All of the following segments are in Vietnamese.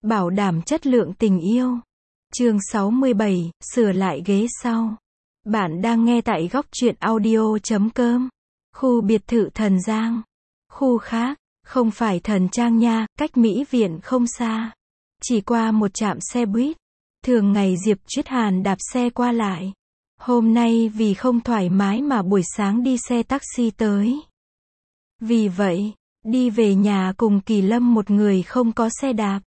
bảo đảm chất lượng tình yêu. Chương 67, sửa lại ghế sau. Bạn đang nghe tại góc truyện audio.com. Khu biệt thự Thần Giang. Khu khác, không phải Thần Trang nha, cách Mỹ Viện không xa. Chỉ qua một trạm xe buýt. Thường ngày Diệp Chuyết Hàn đạp xe qua lại. Hôm nay vì không thoải mái mà buổi sáng đi xe taxi tới. Vì vậy, đi về nhà cùng Kỳ Lâm một người không có xe đạp.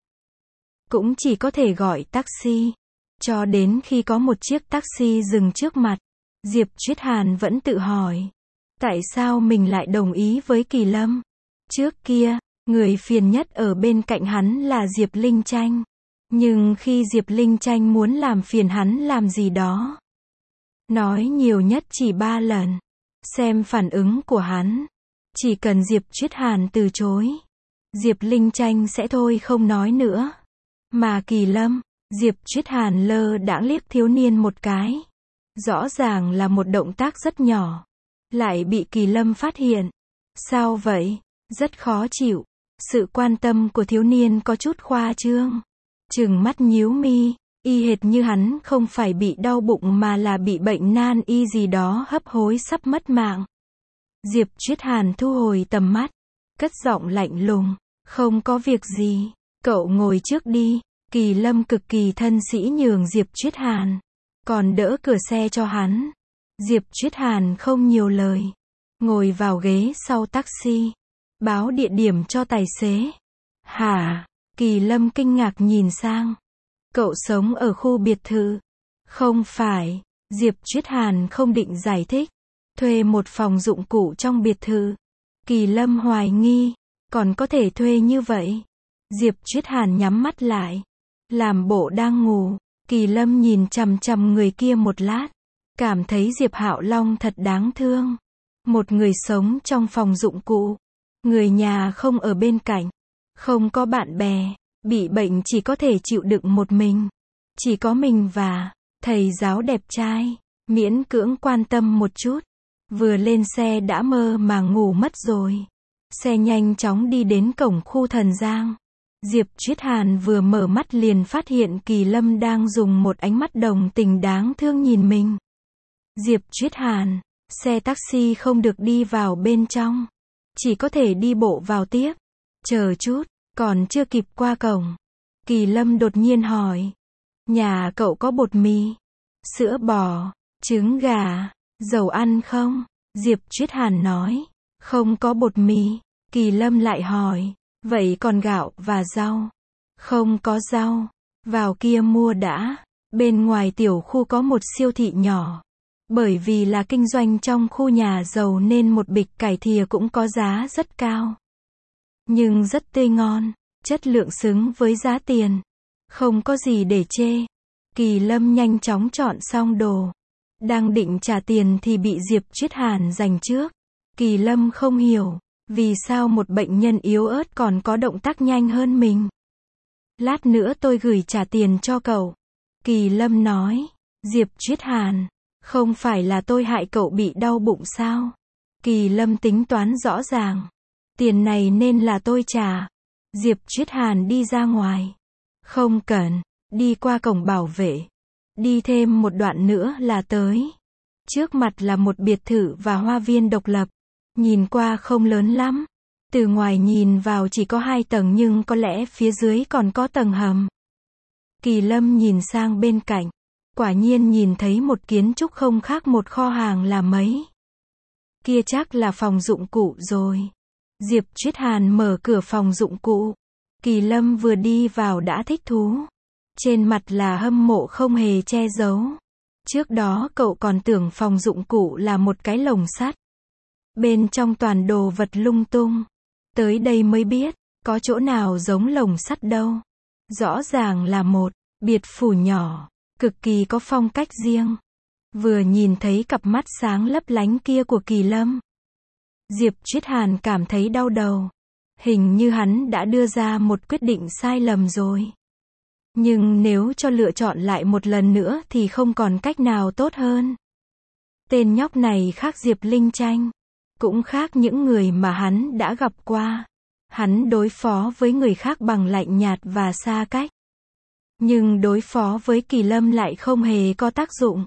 Cũng chỉ có thể gọi taxi. Cho đến khi có một chiếc taxi dừng trước mặt, Diệp Chuyết Hàn vẫn tự hỏi. Tại sao mình lại đồng ý với Kỳ Lâm? Trước kia, người phiền nhất ở bên cạnh hắn là Diệp Linh Tranh. Nhưng khi Diệp Linh Tranh muốn làm phiền hắn làm gì đó, nói nhiều nhất chỉ 3 lần. Xem phản ứng của hắn. Chỉ cần Diệp Chuyết Hàn từ chối, Diệp Linh Tranh sẽ thôi không nói nữa. Mà Kỳ Lâm, Diệp Chuyết Hàn lơ đãng liếc thiếu niên một cái. Rõ ràng là một động tác rất nhỏ. Lại bị Kỳ Lâm phát hiện. Sao vậy? Rất khó chịu. Sự quan tâm của thiếu niên có chút khoa trương. Trừng mắt nhíu mi, y hệt như hắn không phải bị đau bụng mà là bị bệnh nan y gì đó hấp hối sắp mất mạng. Diệp Chuyết Hàn thu hồi tầm mắt, cất giọng lạnh lùng, không có việc gì, cậu ngồi trước đi. Kỳ Lâm cực kỳ thân sĩ nhường Diệp Chuyết Hàn, còn đỡ cửa xe cho hắn. Diệp Chuyết Hàn không nhiều lời, ngồi vào ghế sau taxi, báo địa điểm cho tài xế. Hả? Kỳ Lâm kinh ngạc nhìn sang. Cậu sống ở khu biệt thự? Không phải. Diệp Chuyết Hàn không định giải thích. Thuê một phòng dụng cụ trong biệt thự. Kỳ Lâm hoài nghi. Còn có thể thuê như vậy? Diệp Chuyết Hàn nhắm mắt lại, làm bộ đang ngủ. Kỳ Lâm nhìn chằm chằm người kia một lát. Cảm thấy Diệp Hạo Long thật đáng thương. Một người sống trong phòng dụng cụ. Người nhà không ở bên cạnh. Không có bạn bè, bị bệnh chỉ có thể chịu đựng một mình. Chỉ có mình và thầy giáo đẹp trai, miễn cưỡng quan tâm một chút. Vừa lên xe đã mơ màng ngủ mất rồi. Xe nhanh chóng đi đến cổng khu Thần Giang. Diệp Chuyết Hàn vừa mở mắt liền phát hiện Kỳ Lâm đang dùng một ánh mắt đồng tình đáng thương nhìn mình. Diệp Chuyết Hàn, xe taxi không được đi vào bên trong. Chỉ có thể đi bộ vào tiếp. Chờ chút, còn chưa kịp qua cổng. Kỳ Lâm đột nhiên hỏi. Nhà cậu có bột mì, sữa bò, trứng gà, dầu ăn không? Diệp Chuyết Hàn nói. Không có bột mì. Kỳ Lâm lại hỏi. Vậy còn gạo và rau? Không có rau. Vào kia mua đã. Bên ngoài tiểu khu có một siêu thị nhỏ. Bởi vì là kinh doanh trong khu nhà giàu nên một bịch cải thìa cũng có giá rất cao. Nhưng rất tươi ngon, chất lượng xứng với giá tiền. Không có gì để chê. Kỳ Lâm nhanh chóng chọn xong đồ. Đang định trả tiền thì bị Diệp Chuyết Hàn giành trước. Kỳ Lâm không hiểu, vì sao một bệnh nhân yếu ớt còn có động tác nhanh hơn mình. Lát nữa tôi gửi trả tiền cho cậu. Kỳ Lâm nói. Diệp Chuyết Hàn, không phải là tôi hại cậu bị đau bụng sao? Kỳ Lâm tính toán rõ ràng. Tiền này nên là tôi trả. Diệp Chuyết Hàn đi ra ngoài. Không cần, đi qua cổng bảo vệ. Đi thêm một đoạn nữa là tới. Trước mặt là một biệt thự và hoa viên độc lập. Nhìn qua không lớn lắm. Từ ngoài nhìn vào chỉ có 2 tầng nhưng có lẽ phía dưới còn có tầng hầm. Kỳ Lâm nhìn sang bên cạnh. Quả nhiên nhìn thấy một kiến trúc không khác một kho hàng là mấy. Kia chắc là phòng dụng cụ rồi. Diệp Chuyết Hàn mở cửa phòng dụng cụ. Kỳ Lâm vừa đi vào đã thích thú. Trên mặt là hâm mộ không hề che giấu. Trước đó cậu còn tưởng phòng dụng cụ là một cái lồng sắt. Bên trong toàn đồ vật lung tung. Tới đây mới biết, có chỗ nào giống lồng sắt đâu. Rõ ràng là một biệt phủ nhỏ, cực kỳ có phong cách riêng. Vừa nhìn thấy cặp mắt sáng lấp lánh kia của Kỳ Lâm, Diệp Chuyết Hàn cảm thấy đau đầu. Hình như hắn đã đưa ra một quyết định sai lầm rồi. Nhưng nếu cho lựa chọn lại một lần nữa thì không còn cách nào tốt hơn. Tên nhóc này khác Diệp Linh Tranh, cũng khác những người mà hắn đã gặp qua. Hắn đối phó với người khác bằng lạnh nhạt và xa cách. Nhưng đối phó với Kỳ Lâm lại không hề có tác dụng.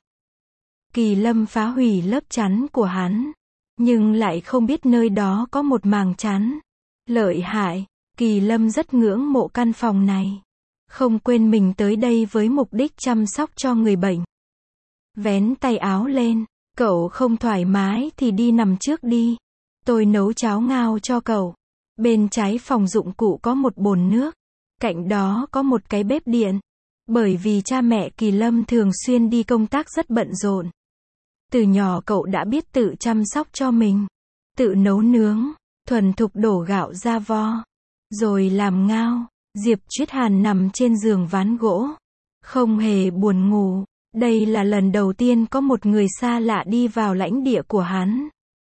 Kỳ Lâm phá hủy lớp chắn của hắn, nhưng lại không biết nơi đó có một màng chắn. Lợi hại, Kỳ Lâm rất ngưỡng mộ căn phòng này. Không quên mình tới đây với mục đích chăm sóc cho người bệnh. Vén tay áo lên, cậu không thoải mái thì đi nằm trước đi. Tôi nấu cháo ngao cho cậu. Bên trái phòng dụng cụ có một bồn nước. Cạnh đó có một cái bếp điện. Bởi vì cha mẹ Kỳ Lâm thường xuyên đi công tác rất bận rộn. Từ nhỏ cậu đã biết tự chăm sóc cho mình. Tự nấu nướng, thuần thục đổ gạo ra vo. Rồi làm ngao. Diệp Chuyết Hàn nằm trên giường ván gỗ. Không hề buồn ngủ. Đây là lần đầu tiên có một người xa lạ đi vào lãnh địa của hắn.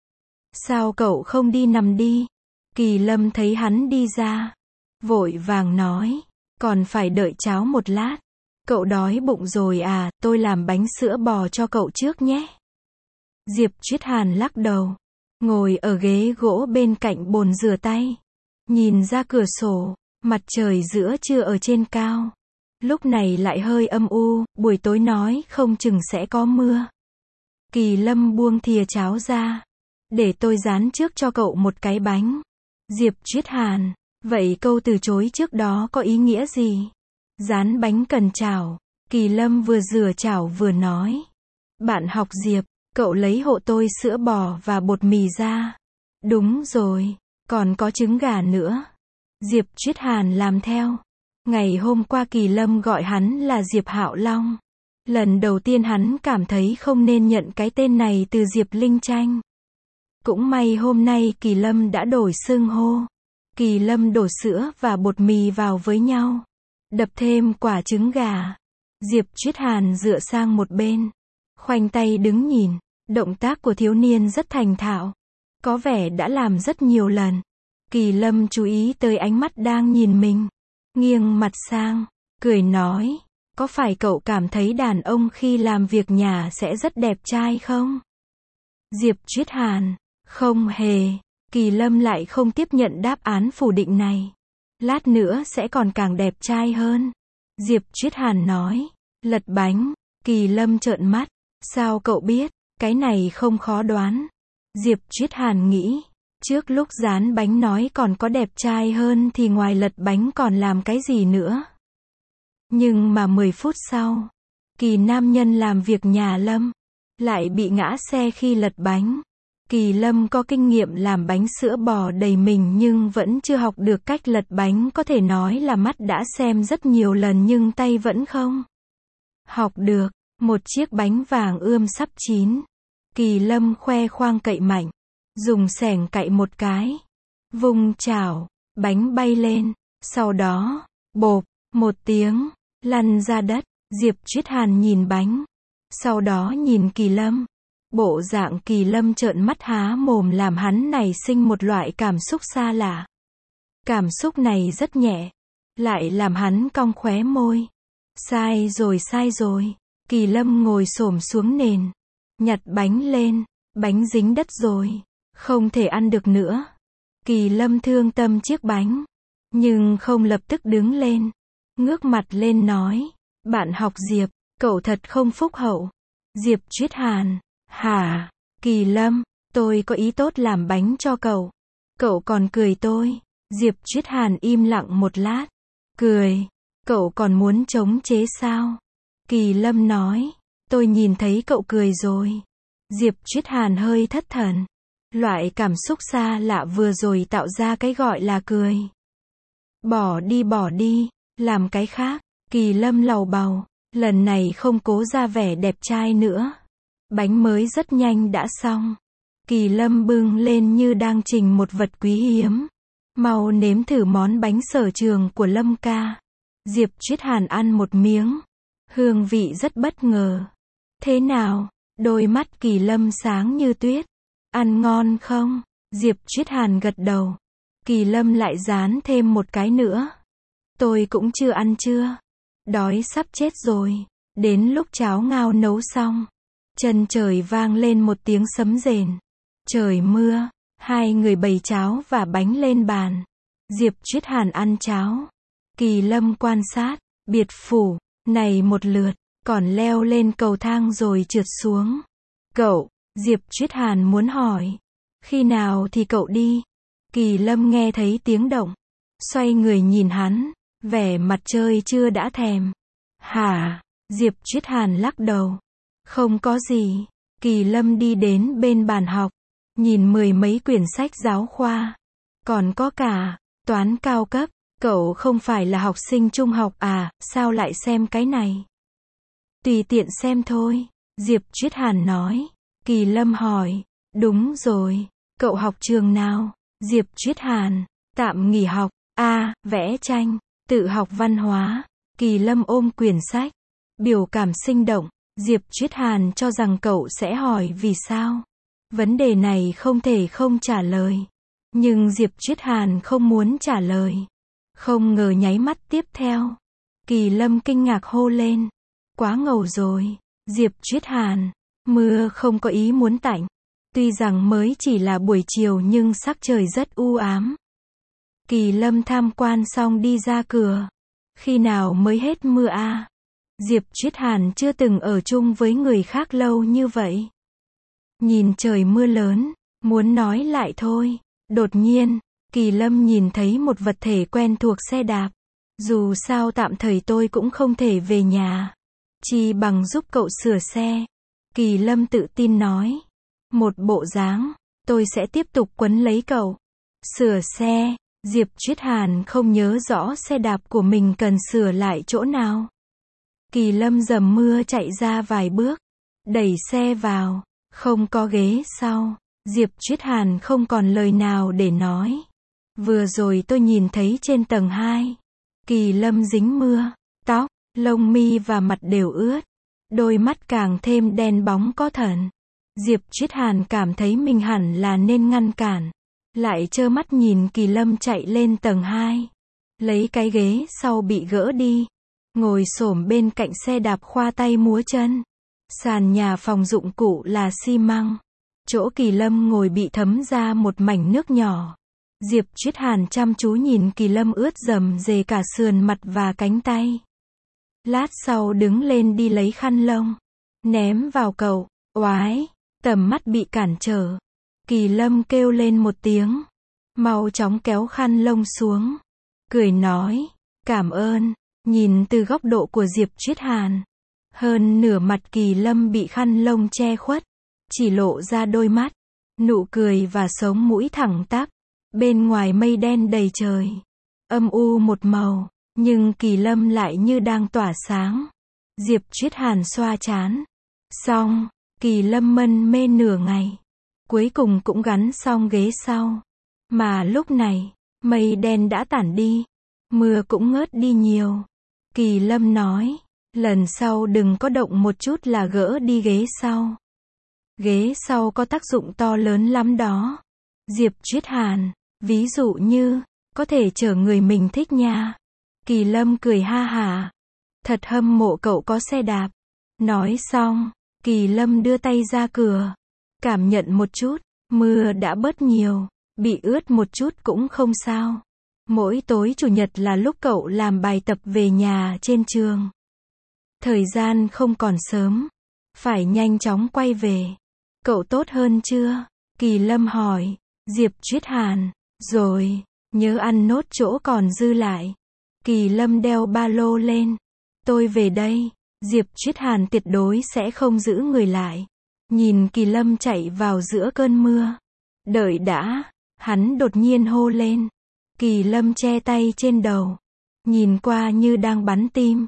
Sao cậu không đi nằm đi? Kỳ Lâm thấy hắn đi ra. Vội vàng nói. Còn phải đợi cháo một lát. Cậu đói bụng rồi à, tôi làm bánh sữa bò cho cậu trước nhé. Diệp Chuyết Hàn lắc đầu. Ngồi ở ghế gỗ bên cạnh bồn rửa tay. Nhìn ra cửa sổ. Mặt trời giữa trưa ở trên cao. Lúc này lại hơi âm u, buổi tối nói không chừng sẽ có mưa. Kỳ Lâm buông thìa cháo ra. Để tôi rán trước cho cậu một cái bánh. Diệp Chuyết Hàn. Vậy câu từ chối trước đó có ý nghĩa gì? Rán bánh cần chảo. Kỳ Lâm vừa rửa chảo vừa nói. Bạn học Diệp, cậu lấy hộ tôi sữa bò và bột mì ra. Đúng rồi, còn có trứng gà nữa. Diệp Chuyết Hàn làm theo. Ngày hôm qua Kỳ Lâm gọi hắn là Diệp Hạo Long. Lần đầu tiên hắn cảm thấy không nên nhận cái tên này từ Diệp Linh Tranh. Cũng may hôm nay Kỳ Lâm đã đổi xưng hô. Kỳ Lâm đổ sữa và bột mì vào với nhau. Đập thêm quả trứng gà. Diệp Chuyết Hàn dựa sang một bên. Khoanh tay đứng nhìn. Động tác của thiếu niên rất thành thạo. Có vẻ đã làm rất nhiều lần. Kỳ Lâm chú ý tới ánh mắt đang nhìn mình. Nghiêng mặt sang. Cười nói. Có phải cậu cảm thấy đàn ông khi làm việc nhà sẽ rất đẹp trai không? Diệp Chuyết Hàn. Không hề. Kỳ Lâm lại không tiếp nhận đáp án phủ định này. Lát nữa sẽ còn càng đẹp trai hơn. Diệp Chuyết Hàn nói. Lật bánh. Kỳ Lâm trợn mắt. Sao cậu biết? Cái này không khó đoán. Diệp Chuyết Hàn nghĩ. Trước lúc dán bánh nói còn có đẹp trai hơn thì ngoài lật bánh còn làm cái gì nữa. Nhưng mà 10 phút sau. Kỳ nam nhân làm việc nhà Lâm. Lại bị ngã xe khi lật bánh. Kỳ Lâm có kinh nghiệm làm bánh sữa bò đầy mình nhưng vẫn chưa học được cách lật bánh, có thể nói là mắt đã xem rất nhiều lần nhưng tay vẫn không học được. Một chiếc bánh vàng ươm sắp chín. Kỳ Lâm khoe khoang cậy mạnh. Dùng xẻng cậy một cái. Vung chảo. Bánh bay lên. Sau đó, bộp, một tiếng, lăn ra đất. Diệp Chuyết Hàn nhìn bánh. Sau đó nhìn Kỳ Lâm. Bộ dạng Kỳ Lâm trợn mắt há mồm làm hắn nảy sinh một loại cảm xúc xa lạ. Cảm xúc này rất nhẹ. Lại làm hắn cong khóe môi. Sai rồi sai rồi. Kỳ Lâm ngồi xổm xuống nền. Nhặt bánh lên. Bánh dính đất rồi. Không thể ăn được nữa. Kỳ Lâm thương tâm chiếc bánh. Nhưng không lập tức đứng lên. Ngước mặt lên nói. Bạn học Diệp, cậu thật không phúc hậu. Diệp Chuyết Hàn. Hả? Kỳ Lâm, tôi có ý tốt làm bánh cho cậu. Cậu còn cười tôi. Diệp Chuyết Hàn im lặng một lát. Cười. Cậu còn muốn chống chế sao? Kỳ Lâm nói. Tôi nhìn thấy cậu cười rồi. Diệp Chuyết Hàn hơi thất thần. Loại cảm xúc xa lạ vừa rồi tạo ra cái gọi là cười. Bỏ đi, làm cái khác. Kỳ Lâm lầu bầu. Lần này không cố ra vẻ đẹp trai nữa. Bánh mới rất nhanh đã xong. Kỳ Lâm bưng lên như đang trình một vật quý hiếm. Mau nếm thử món bánh sở trường của Lâm ca. Diệp Chuyết Hàn ăn một miếng. Hương vị rất bất ngờ. Thế nào? Đôi mắt Kỳ Lâm sáng như tuyết. Ăn ngon không? Diệp Chuyết Hàn gật đầu. Kỳ Lâm lại dán thêm một cái nữa. Tôi cũng chưa ăn chưa. Đói sắp chết rồi. Đến lúc cháo ngao nấu xong. Chân trời vang lên một tiếng sấm rền. Trời mưa. Hai người bày cháo và bánh lên bàn. Diệp Triết Hàn ăn cháo. Kỳ Lâm quan sát, biệt phủ, này một lượt, còn leo lên cầu thang rồi trượt xuống. Cậu, Diệp Triết Hàn muốn hỏi. Khi nào thì cậu đi? Kỳ Lâm nghe thấy tiếng động. Xoay người nhìn hắn, vẻ mặt chơi chưa đã thèm. Hả? Diệp Triết Hàn lắc đầu. Không có gì. Kỳ Lâm đi đến bên bàn học, nhìn 10 mấy quyển sách giáo khoa. Còn có cả toán cao cấp. Cậu không phải là học sinh trung học à, sao lại xem cái này? Tùy tiện xem thôi, Diệp Triết Hàn nói. Kỳ Lâm hỏi, đúng rồi, cậu học trường nào? Diệp Triết Hàn, tạm nghỉ học, vẽ tranh, tự học văn hóa. Kỳ Lâm ôm quyển sách, biểu cảm sinh động. Diệp Triết Hàn cho rằng cậu sẽ hỏi vì sao. Vấn đề này không thể không trả lời. Nhưng Diệp Triết Hàn không muốn trả lời. Không ngờ nháy mắt tiếp theo, Kỳ Lâm kinh ngạc hô lên. Quá ngầu rồi, Diệp Triết Hàn. Mưa không có ý muốn tạnh. Tuy rằng mới chỉ là buổi chiều nhưng sắc trời rất u ám. Kỳ Lâm tham quan xong đi ra cửa. Khi nào mới hết mưa à? Diệp Triết Hàn chưa từng ở chung với người khác lâu như vậy. Nhìn trời mưa lớn, muốn nói lại thôi. Đột nhiên, Kỳ Lâm nhìn thấy một vật thể quen thuộc xe đạp. Dù sao tạm thời tôi cũng không thể về nhà. Chi bằng giúp cậu sửa xe. Kỳ Lâm tự tin nói. Một bộ dáng, tôi sẽ tiếp tục quấn lấy cậu. Sửa xe, Diệp Triết Hàn không nhớ rõ xe đạp của mình cần sửa lại chỗ nào. Kỳ Lâm dầm mưa chạy ra vài bước, đẩy xe vào, không có ghế sau. Diệp Triết Hàn không còn lời nào để nói. Vừa rồi tôi nhìn thấy trên tầng 2. Kỳ Lâm dính mưa, tóc, lông mi và mặt đều ướt. Đôi mắt càng thêm đen bóng có thần. Diệp Triết Hàn cảm thấy mình hẳn là nên ngăn cản. Lại trơ mắt nhìn Kỳ Lâm chạy lên tầng 2. Lấy cái ghế sau bị gỡ đi. Ngồi xổm bên cạnh xe đạp khoa tay múa chân. Sàn nhà phòng dụng cụ là xi măng. Chỗ Kỳ Lâm ngồi bị thấm ra một mảnh nước nhỏ. Diệp Triết Hàn chăm chú nhìn Kỳ Lâm ướt rầm rề cả sườn mặt và cánh tay. Lát sau đứng lên đi lấy khăn lông. Ném vào cậu. Oái, tầm mắt bị cản trở. Kỳ Lâm kêu lên một tiếng. Mau chóng kéo khăn lông xuống. Cười nói, cảm ơn. Nhìn từ góc độ của Diệp Triết Hàn. Hơn nửa mặt Kỳ Lâm bị khăn lông che khuất. Chỉ lộ ra đôi mắt. Nụ cười và sống mũi thẳng tắp. Bên ngoài mây đen đầy trời. Âm u một màu. Nhưng Kỳ Lâm lại như đang tỏa sáng. Diệp Triết Hàn xoa trán. Xong, Kỳ Lâm mân mê nửa ngày. Cuối cùng cũng gắn xong ghế sau. Mà lúc này, mây đen đã tản đi. Mưa cũng ngớt đi nhiều. Kỳ Lâm nói, lần sau đừng có động một chút là gỡ đi ghế sau. Ghế sau có tác dụng to lớn lắm đó. Diệp Triết Hàn, ví dụ như, có thể chở người mình thích nha. Kỳ Lâm cười ha hả. Thật hâm mộ cậu có xe đạp. Nói xong, Kỳ Lâm đưa tay ra cửa. Cảm nhận một chút, mưa đã bớt nhiều. Bị ướt một chút cũng không sao. Mỗi tối chủ nhật là lúc cậu làm bài tập về nhà trên trường. Thời gian không còn sớm. Phải nhanh chóng quay về. Cậu tốt hơn chưa? Kỳ Lâm hỏi. Diệp Triết Hàn. Rồi, nhớ ăn nốt chỗ còn dư lại. Kỳ Lâm đeo ba lô lên. Tôi về đây. Diệp Triết Hàn tuyệt đối sẽ không giữ người lại. Nhìn Kỳ Lâm chạy vào giữa cơn mưa. Đợi đã. Hắn đột nhiên hô lên. Kỳ Lâm che tay trên đầu. Nhìn qua như đang bắn tim.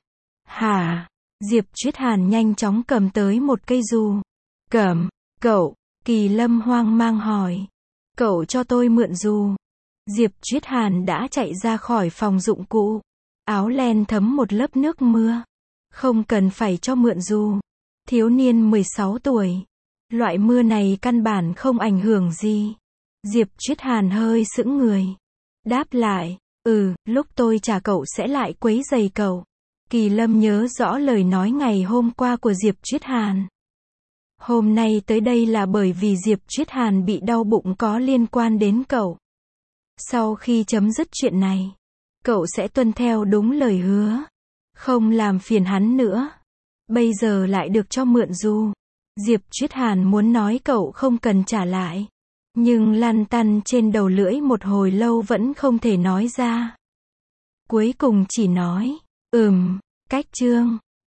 Hả? Diệp Triết Hàn nhanh chóng cầm tới một cây dù. Cầm, cậu. Kỳ Lâm hoang mang hỏi. Cậu cho tôi mượn dù. Diệp Triết Hàn đã chạy ra khỏi phòng dụng cụ. Áo len thấm một lớp nước mưa. Không cần phải cho mượn dù. Thiếu niên 16 tuổi. Loại mưa này căn bản không ảnh hưởng gì. Diệp Triết Hàn hơi sững người. Đáp lại, lúc tôi trả cậu sẽ lại quấy rầy cậu. Kỳ Lâm nhớ rõ lời nói ngày hôm qua của Diệp Triết Hàn. Hôm nay tới đây là bởi vì Diệp Triết Hàn bị đau bụng có liên quan đến cậu. Sau khi chấm dứt chuyện này, cậu sẽ tuân theo đúng lời hứa, không làm phiền hắn nữa. Bây giờ lại được cho mượn dù. Diệp Triết Hàn muốn nói cậu không cần trả lại, nhưng lăn tăn trên đầu lưỡi một hồi lâu vẫn không thể nói ra. Cuối cùng chỉ nói, cách Trương.